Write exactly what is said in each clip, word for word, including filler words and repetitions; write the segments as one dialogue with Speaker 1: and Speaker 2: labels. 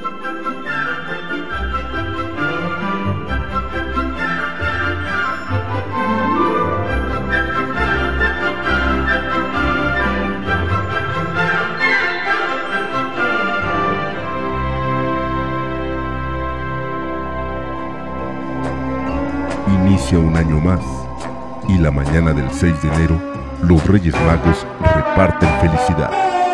Speaker 1: Inicia un año más, y la mañana del seis de enero, los Reyes Magos reparten felicidad.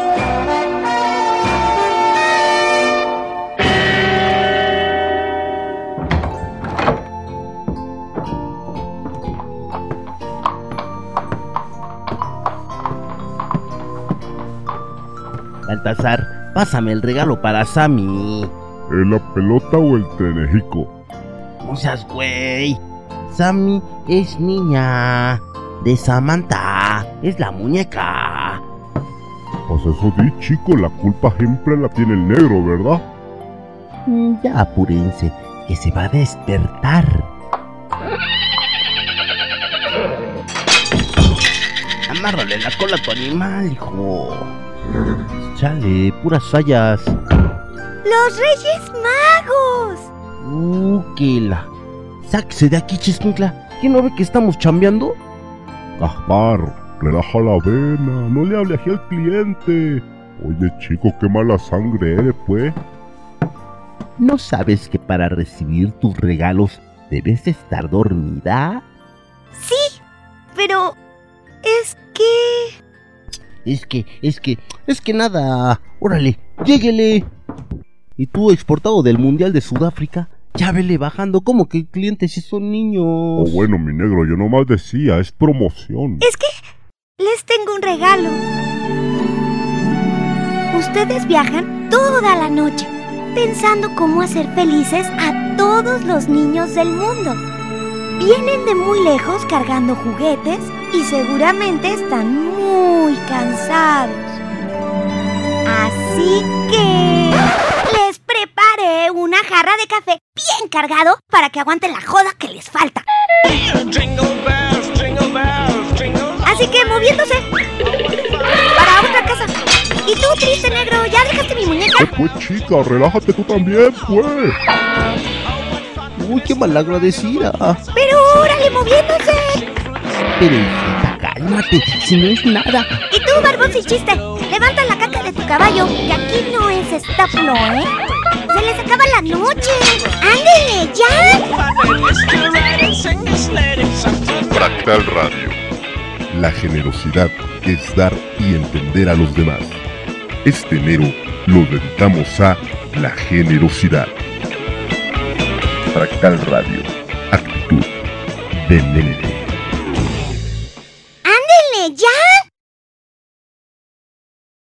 Speaker 2: Baltasar, pásame el regalo para Sammy.
Speaker 1: ¿Es la pelota o el tenejico?
Speaker 2: No seas güey. Sammy es niña. De Samantha es la muñeca.
Speaker 1: Pues eso di, chico, la culpa siempre la tiene el negro, ¿verdad?
Speaker 2: Mm, ya apúrense, que se va a despertar. Amárrale la cola a tu animal, hijo. Chale, puras fallas.
Speaker 3: ¡Los Reyes Magos!
Speaker 2: Uh, que la... Sáquese de aquí, Chiscuintla. ¿Quién no ve que estamos chambeando?
Speaker 1: Gaspar, relaja la vena, no le hable así al cliente. Oye, chico, qué mala sangre eres, pues.
Speaker 2: ¿No sabes que para recibir tus regalos debes estar dormida?
Speaker 3: Sí, pero... es que...
Speaker 2: Es que, es que, es que nada. Órale, lléguele. Y tú, exportado del Mundial de Sudáfrica, ya vele bajando, como que clientes si son niños.
Speaker 1: Oh, bueno, mi negro, yo nomás decía, es promoción.
Speaker 3: Es que les tengo un regalo. Ustedes viajan toda la noche, pensando cómo hacer felices a todos los niños del mundo. Vienen de muy lejos cargando juguetes y seguramente están muy cansados. Así que les preparé una jarra de café bien cargado para que aguanten la joda que les falta. Así que moviéndose para otra casa. Y tú, triste negro, ¿ya dejaste mi muñeca?
Speaker 1: Eh, pues chica, relájate tú también, pues.
Speaker 2: Uy, qué malagradecida.
Speaker 3: Pero órale, moviéndose.
Speaker 2: Pero hijita, cálmate, si no es nada.
Speaker 3: Y tú, barbón sin chiste, levanta la caca de tu caballo, que aquí no es establo, ¿eh? ¡Se les acaba la noche! ¡Ándele, ya!
Speaker 1: Fractal Radio. La generosidad es dar y entender a los demás. Este enero lo dedicamos a la generosidad. Fractal Radio. Actitud de nene.
Speaker 3: ¡Ándele, ya!